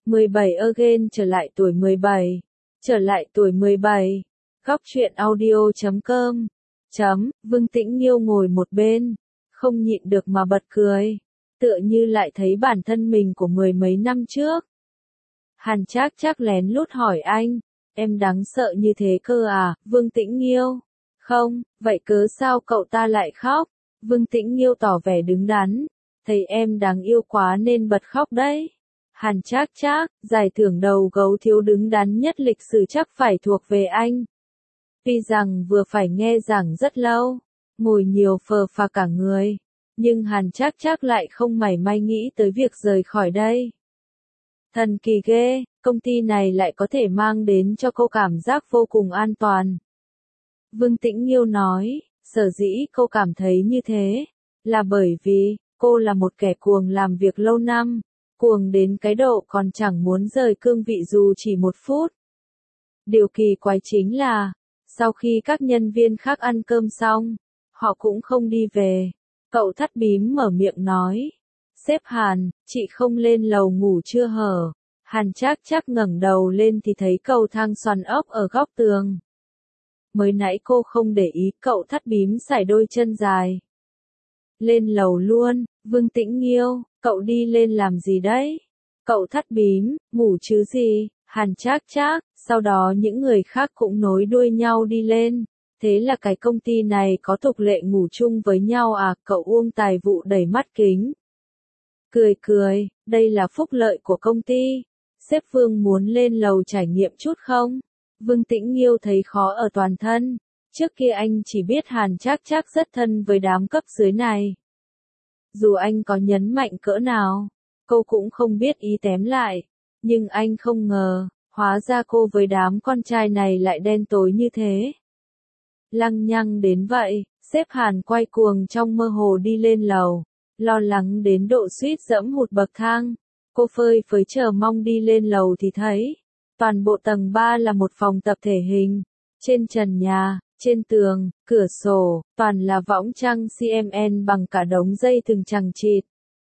17 again trở lại tuổi 17. Trở lại tuổi 17. Góc truyện audio.com. Vương Tĩnh Nghiêu ngồi một bên, không nhịn được mà bật cười, tựa như lại thấy bản thân mình của mười mấy năm trước. Hàn Trác Trác lén lút hỏi anh, em đáng sợ như thế cơ à, Vương Tĩnh Nghiêu? Không, vậy cớ sao cậu ta lại khóc? Vương Tĩnh Nghiêu tỏ vẻ đứng đắn, thấy em đáng yêu quá nên bật khóc đấy. Hàn Trác Trác, giải thưởng đầu gấu thiếu đứng đắn nhất lịch sử chắc phải thuộc về anh. Tuy rằng vừa phải nghe giảng rất lâu, ngồi nhiều phờ phạc cả người, nhưng Hàn Trác Trác lại không mảy may nghĩ tới việc rời khỏi đây. Thần kỳ ghê, công ty này lại có thể mang đến cho cô cảm giác vô cùng an toàn. Vương Tĩnh Nghiêu nói, sở dĩ cô cảm thấy như thế, là bởi vì, cô là một kẻ cuồng làm việc lâu năm, cuồng đến cái độ còn chẳng muốn rời cương vị dù chỉ một phút. Điều kỳ quái chính là, sau khi các nhân viên khác ăn cơm xong, họ cũng không đi về. Cậu Thắt Bím mở miệng nói, sếp Hàn, chị không lên lầu ngủ chưa hở? Hàn Trác Trác ngẩng đầu lên thì thấy cầu thang xoắn ốc ở góc tường. Mới nãy cô không để ý, cậu Thắt Bím sải đôi chân dài. Lên lầu luôn, Vương Tĩnh Nghiêu, cậu đi lên làm gì đấy? Cậu Thắt Bím, ngủ chứ gì? Hàn Trác Trác, sau đó những người khác cũng nối đuôi nhau đi lên. Thế là cái công ty này có tục lệ ngủ chung với nhau à? Cậu Uông Tài Vụ đẩy mắt kính. Cười, đây là phúc lợi của công ty. Sếp Vương muốn lên lầu trải nghiệm chút không? Vương Tĩnh Nghiêu thấy khó ở toàn thân. Trước kia anh chỉ biết Hàn Trác Trác rất thân với đám cấp dưới này. Dù anh có nhấn mạnh cỡ nào, cô cũng không biết ý tém lại. Nhưng anh không ngờ, hóa ra cô với đám con trai này lại đen tối như thế. Lăng nhăng đến vậy, sếp Hàn quay cuồng trong mơ hồ đi lên lầu, lo lắng đến độ suýt dẫm hụt bậc thang. Cô phơi phới chờ mong đi lên lầu thì thấy, toàn bộ tầng 3 là một phòng tập thể hình. Trên trần nhà, trên tường, cửa sổ, toàn là võng trăng CMN bằng cả đống dây thừng chằng chịt.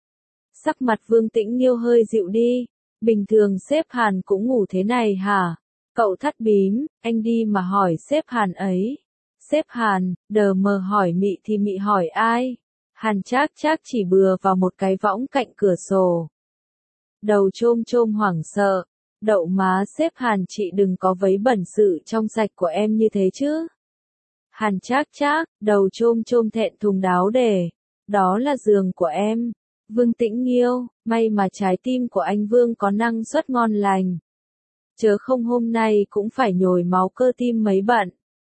Sắc mặt Vương Tĩnh Nghiêu hơi dịu đi, bình thường sếp Hàn cũng ngủ thế này hả? Cậu Thắt Bím, anh đi mà hỏi sếp Hàn ấy. Sếp Hàn, đờ mờ hỏi mị thì mị hỏi ai? Hàn Trác Trác chỉ bừa vào một cái võng cạnh cửa sổ. Đầu chôm hoảng sợ, đậu má sếp Hàn, chị đừng có vấy bẩn sự trong sạch của em như thế chứ. Hàn Trác Trác, đầu chôm thẹn thùng đáo để, đó là giường của em. Vương Tĩnh Nghiêu, may mà trái tim của anh Vương có năng suất ngon lành. Chớ không hôm nay cũng phải nhồi máu cơ tim mấy bận.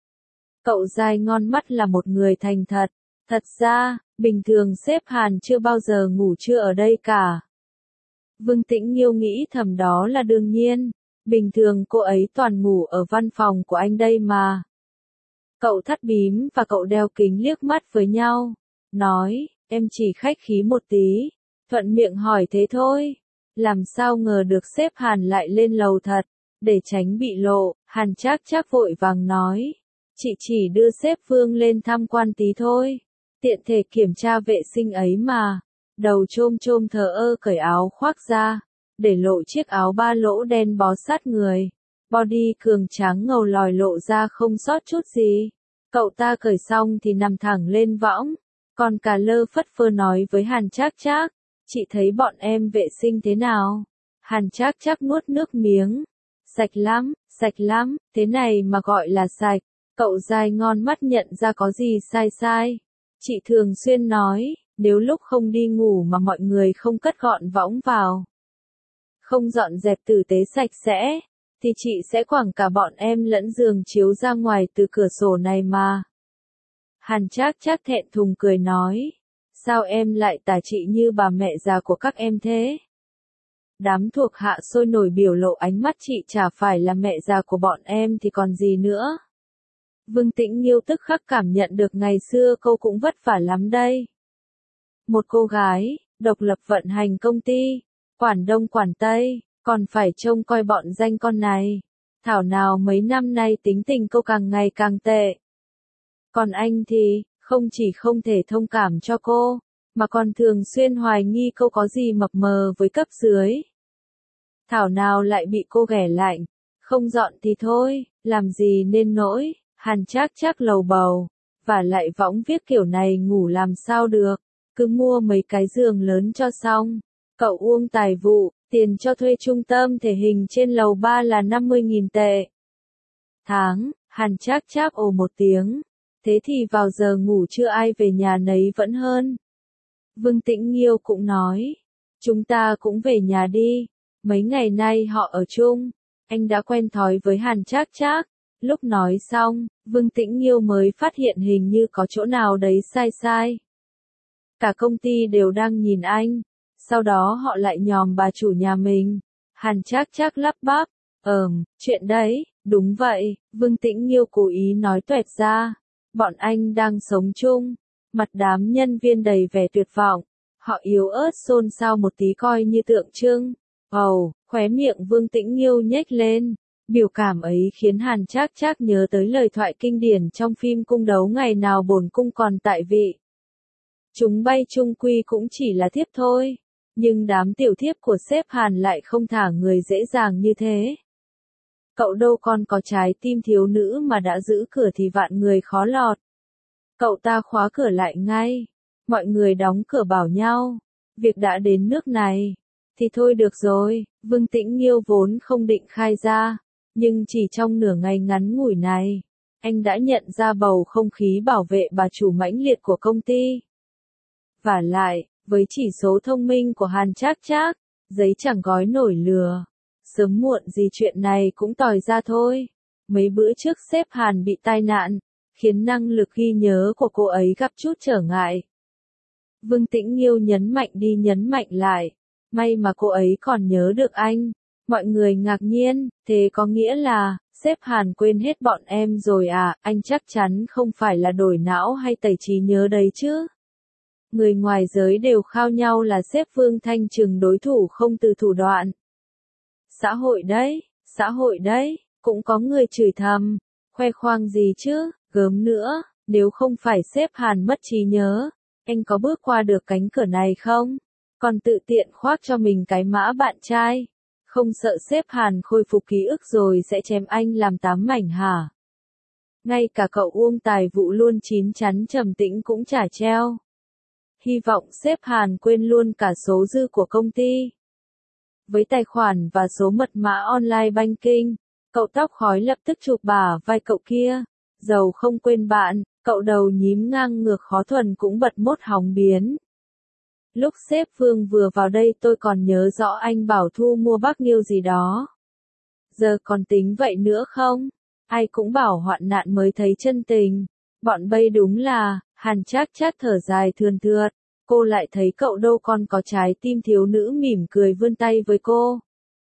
Cậu dai ngon mắt là một người thành thật. Thật ra, bình thường sếp Hàn chưa bao giờ ngủ trưa ở đây cả. Vương Tĩnh Nghiêu nghĩ thầm đó là đương nhiên. Bình thường cô ấy toàn ngủ ở văn phòng của anh đây mà. Cậu Thắt Bím và cậu đeo kính liếc mắt với nhau. Nói, em chỉ khách khí một tí. Thuận miệng hỏi thế thôi. Làm sao ngờ được sếp Hàn lại lên lầu thật. Để tránh bị lộ, Hàn Trác Trác vội vàng nói. Chị chỉ đưa sếp Vương lên tham quan tí thôi. Tiện thể kiểm tra vệ sinh ấy mà. Đầu chôm thờ ơ cởi áo khoác ra. Để lộ chiếc áo ba lỗ đen bó sát người. Body cường tráng ngầu lòi lộ ra không sót chút gì. Cậu ta cởi xong thì nằm thẳng lên võng. Còn cả lơ phất phơ nói với Hàn Trác Trác. Chị thấy bọn em vệ sinh thế nào? Hàn Trác Trác nuốt nước miếng. Sạch lắm, thế này mà gọi là sạch. Cậu dai ngon mắt nhận ra có gì sai. Chị thường xuyên nói, nếu lúc không đi ngủ mà mọi người không cất gọn võng vào, không dọn dẹp tử tế sạch sẽ, thì chị sẽ quẳng cả bọn em lẫn giường chiếu ra ngoài từ cửa sổ này mà. Hàn Trác Trác thẹn thùng cười nói, sao em lại tả chị như bà mẹ già của các em thế? Đám thuộc hạ sôi nổi biểu lộ ánh mắt, chị chả phải là mẹ già của bọn em thì còn gì nữa. Vương Tĩnh Nghiêu tức khắc cảm nhận được ngày xưa cô cũng vất vả lắm đây. Một cô gái, độc lập vận hành công ty, quản đông quản tây, còn phải trông coi bọn danh con này. Thảo nào mấy năm nay tính tình cô càng ngày càng tệ. Còn anh thì, không chỉ không thể thông cảm cho cô, mà còn thường xuyên hoài nghi cô có gì mập mờ với cấp dưới. thảo nào lại bị cô ghẻ lạnh, không dọn thì thôi, làm gì nên nỗi, Hàn Trác Trác lầu bầu, và lại võng viết kiểu này ngủ làm sao được, cứ mua mấy cái giường lớn cho xong. Cậu Uông tài vụ, tiền cho thuê trung tâm thể hình trên lầu 3 là 50.000 tệ. Tháng, Hàn Trác Trác ồ một tiếng, thế thì vào giờ ngủ chưa ai về nhà nấy vẫn hơn. Vương Tĩnh Nghiêu cũng nói, chúng ta cũng về nhà đi, mấy ngày nay họ ở chung, anh đã quen thói với Hàn Trác Trác. Lúc nói xong, Vương Tĩnh Nghiêu mới phát hiện hình như có chỗ nào đấy sai sai. Cả công ty đều đang nhìn anh, sau đó họ lại nhòm bà chủ nhà mình. Hàn Trác Trác lắp bắp, chuyện đấy, đúng vậy, Vương Tĩnh Nghiêu cố ý nói toẹt ra. Bọn anh đang sống chung, mặt đám nhân viên đầy vẻ tuyệt vọng, họ yếu ớt xôn xao một tí coi như tượng trưng. Khóe miệng Vương Tĩnh Nghiêu nhếch lên. Biểu cảm ấy khiến Hàn Trác Trác nhớ tới lời thoại kinh điển trong phim Cung đấu ngày nào bổn cung còn tại vị. Chúng bay chung quy cũng chỉ là thiếp thôi, nhưng đám tiểu thiếp của sếp Hàn lại không thả người dễ dàng như thế. Cậu đâu còn có trái tim thiếu nữ mà đã giữ cửa thì vạn người khó lọt. Cậu ta khóa cửa lại ngay, mọi người đóng cửa bảo nhau, việc đã đến nước này, thì thôi được rồi, Vương Tĩnh Nghiêu vốn không định khai ra. Nhưng chỉ trong nửa ngày ngắn ngủi này, anh đã nhận ra bầu không khí bảo vệ bà chủ mãnh liệt của công ty. Vả lại, với chỉ số thông minh của Hàn Trác Trác, giấy chẳng gói nổi lừa. Sớm muộn gì chuyện này cũng tòi ra thôi. Mấy bữa trước sếp Hàn bị tai nạn, khiến năng lực ghi nhớ của cô ấy gặp chút trở ngại. Vương Tĩnh Nghiêu nhấn mạnh đi nhấn mạnh lại, may mà cô ấy còn nhớ được anh. Mọi người ngạc nhiên, thế có nghĩa là, sếp Hàn quên hết bọn em rồi à, anh chắc chắn không phải là đổi não hay tẩy trí nhớ đấy chứ. Người ngoài giới đều khao nhau là sếp Vương Thanh Trừng đối thủ không từ thủ đoạn. Xã hội đấy, cũng có người chửi thầm, khoe khoang gì chứ, gớm nữa, nếu không phải sếp Hàn mất trí nhớ, anh có bước qua được cánh cửa này không? Còn tự tiện khoác cho mình cái mã bạn trai. Không sợ sếp Hàn khôi phục ký ức rồi sẽ chém anh làm 8 mảnh hả? Ngay cả cậu Uông tài vụ luôn chín chắn trầm tĩnh cũng chả treo. Hy vọng sếp Hàn quên luôn cả số dư của công ty. Với tài khoản và số mật mã online banking, cậu tóc khói lập tức chụp bả vai cậu kia. Dầu không quên bạn, cậu đầu nhím ngang ngược khó thuần cũng bật mốt hóng biến. Lúc sếp Vương vừa vào đây tôi còn nhớ rõ anh bảo thu mua bác Nghiêu gì đó. Giờ còn tính vậy nữa không? Ai cũng bảo hoạn nạn mới thấy chân tình. Bọn bây đúng là, Hàn Trác Trác thở dài thườn thượt. Cô lại thấy cậu đâu còn có trái tim thiếu nữ mỉm cười vươn tay với cô.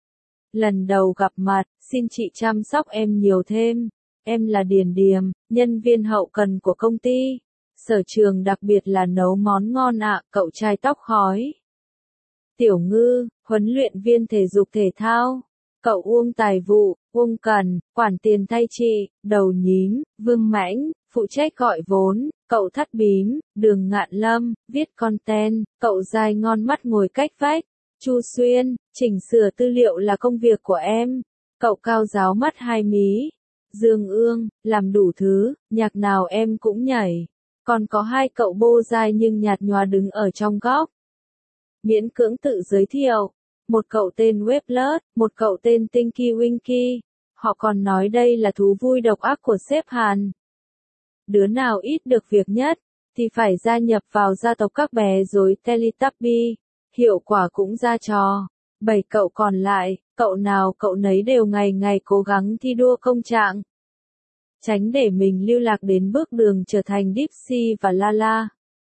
Lần đầu gặp mặt, xin chị chăm sóc em nhiều thêm. Em là Điền Điềm, nhân viên hậu cần của công ty. Sở trường đặc biệt là nấu món ngon ạ, cậu trai tóc khói. Tiểu Ngư, huấn luyện viên thể dục thể thao. Cậu Uông tài vụ, Uông Cần, quản tiền thay chị, đầu nhím, Vương Mãnh, phụ trách gọi vốn, cậu Thắt Bím, Đường Ngạn Lâm, viết content, cậu Dài ngon mắt ngồi cách vách. Chu Xuyên, chỉnh sửa tư liệu là công việc của em. Cậu Cao Giáo mắt hai mí. Dương Ương, làm đủ thứ, nhạc nào em cũng nhảy. Còn có hai cậu bô dai nhưng nhạt nhòa đứng ở trong góc. Miễn cưỡng tự giới thiệu. Một cậu tên Weblet, một cậu tên Tinky Winky. Họ còn nói đây là thú vui độc ác của sếp Hàn. Đứa nào ít được việc nhất, thì phải gia nhập vào gia tộc các bé rối Teletubby. Hiệu quả cũng ra trò. 7 cậu còn lại, cậu nào cậu nấy đều ngày ngày cố gắng thi đua công trạng. Tránh để mình lưu lạc đến bước đường trở thành Dipsy và Lala.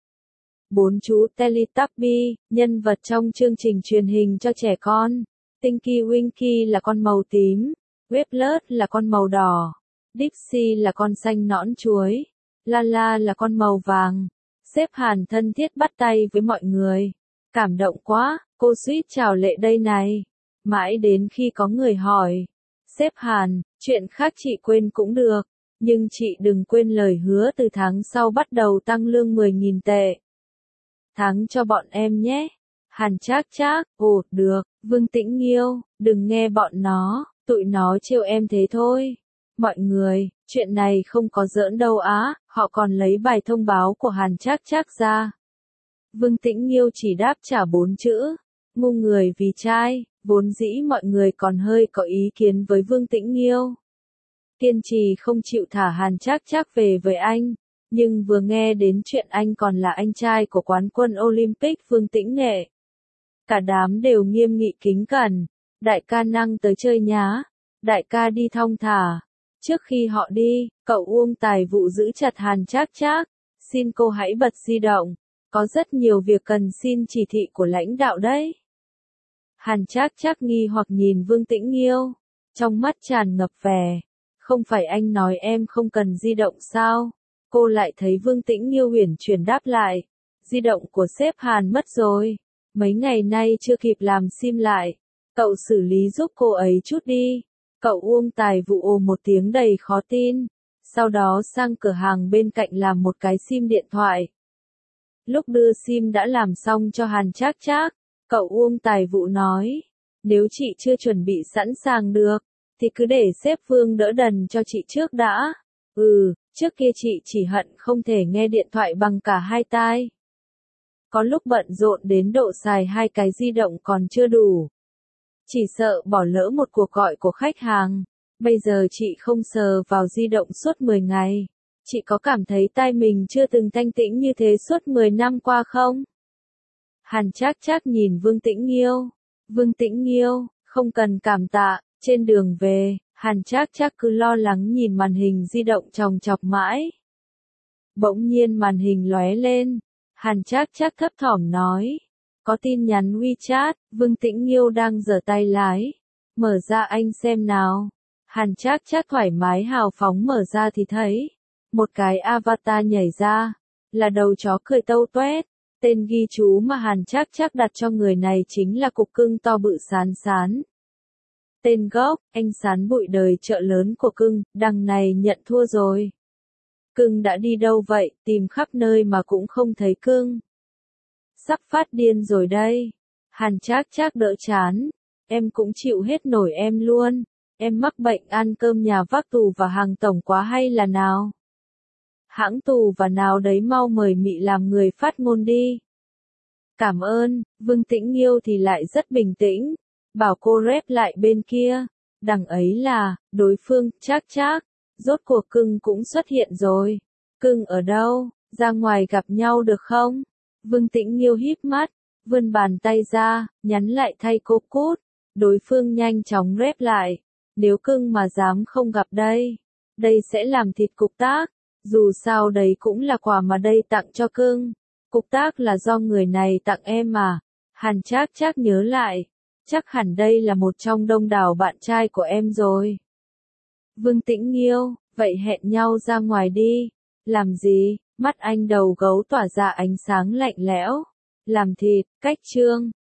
4 chú Teletubby, nhân vật trong chương trình truyền hình cho trẻ con. Tinky Winky là con màu tím, Weblet là con màu đỏ, Dipsy là con xanh nõn chuối, Lala là con màu vàng. Sếp Hàn thân thiết bắt tay với mọi người. Cảm động quá, cô suýt chào lệ đây này. Mãi đến khi có người hỏi. Sếp Hàn, chuyện khác chị quên cũng được. Nhưng chị đừng quên lời hứa từ tháng sau bắt đầu tăng lương 10.000 tệ. Tháng cho bọn em nhé. Hàn Trác Trác, ồ, được, Vương Tĩnh Nghiêu, đừng nghe bọn nó, tụi nó trêu em thế thôi. Mọi người, chuyện này không có giỡn đâu á, họ còn lấy bài thông báo của Hàn Trác Trác ra. Vương Tĩnh Nghiêu chỉ đáp trả 4 chữ, ngu người vì trai, vốn dĩ mọi người còn hơi có ý kiến với Vương Tĩnh Nghiêu. Kiên trì không chịu thả Hàn Trác Trác về với anh, nhưng vừa nghe đến chuyện anh còn là anh trai của quán quân Olympic Vương Tĩnh Nghệ. Cả đám đều nghiêm nghị kính cẩn, đại ca năng tới chơi nhá, đại ca đi thong thả. Trước khi họ đi, cậu Uông Tài Vụ giữ chặt Hàn Trác Trác, xin cô hãy bật di động, có rất nhiều việc cần xin chỉ thị của lãnh đạo đấy. Hàn Trác Trác nghi hoặc nhìn Vương Tĩnh Nghiêu, trong mắt tràn ngập vẻ, không phải anh nói em không cần di động sao? Cô lại thấy Vương Tĩnh Nghiêu uyển chuyển đáp lại, di động của sếp Hàn mất rồi, mấy ngày nay chưa kịp làm sim lại, cậu xử lý giúp cô ấy chút đi. Cậu Uông Tài Vụ ồ một tiếng đầy khó tin, sau đó sang cửa hàng bên cạnh làm một cái sim điện thoại. Lúc đưa sim đã làm xong cho Hàn Trác Trác, cậu Uông Tài Vụ nói, nếu chị chưa chuẩn bị sẵn sàng được, thì cứ để sếp Vương đỡ đần cho chị trước đã. Trước kia chị chỉ hận không thể nghe điện thoại bằng cả hai tai. Có lúc bận rộn đến độ xài hai cái di động còn chưa đủ. Chỉ sợ bỏ lỡ một cuộc gọi của khách hàng. Bây giờ chị không sờ vào di động suốt 10 ngày. Chị có cảm thấy tai mình chưa từng thanh tĩnh như thế suốt 10 năm qua không? Hàn Trác Trác nhìn Vương Tĩnh Nghiêu. Vương Tĩnh Nghiêu, không cần cảm tạ. Trên đường về, Hàn Trác Trác cứ lo lắng nhìn màn hình di động chòng chọc mãi. Bỗng nhiên màn hình lóe lên. Hàn Trác Trác thấp thỏm nói. Có tin nhắn WeChat, Vương Tĩnh Nghiêu đang giở tay lái. Mở ra anh xem nào. Hàn Trác Trác thoải mái hào phóng mở ra thì thấy. Một cái avatar nhảy ra. Là đầu chó cười tâu toét. Tên ghi chú mà Hàn Trác Trác đặt cho người này chính là cục cưng to bự Sán Sán. Tên gốc, anh Sán bụi đời chợ lớn của cưng, đằng này nhận thua rồi. Cưng đã đi đâu vậy, tìm khắp nơi mà cũng không thấy cưng. Sắp phát điên rồi đây. Hàn Trác Trác đỡ chán. Em cũng chịu hết nổi em luôn. Em mắc bệnh ăn cơm nhà vác tù và hàng tổng quá hay là nào? Hãng tù và nào đấy mau mời Mị làm người phát ngôn đi. Cảm ơn, Vương Tĩnh Nghiêu thì lại rất bình tĩnh. Bảo cô rep lại bên kia. Đằng ấy là, đối phương, Trác Trác. Rốt cuộc cưng cũng xuất hiện rồi. Cưng ở đâu, ra ngoài gặp nhau được không? Vương Tĩnh Nghiêu híp mắt, vươn bàn tay ra, nhắn lại thay cô cút. Đối phương nhanh chóng rep lại. Nếu cưng mà dám không gặp đây, đây sẽ làm thịt cục tác. Dù sao đấy cũng là quà mà đây tặng cho cưng. Cục tác là do người này tặng em mà. Hàn Trác Trác nhớ lại. Chắc hẳn đây là một trong đông đảo bạn trai của em rồi. Vương Tĩnh Nghiêu, vậy hẹn nhau ra ngoài đi. Làm gì? Mắt anh đầu gấu tỏa ra ánh sáng lạnh lẽo. Làm thịt, cách chương.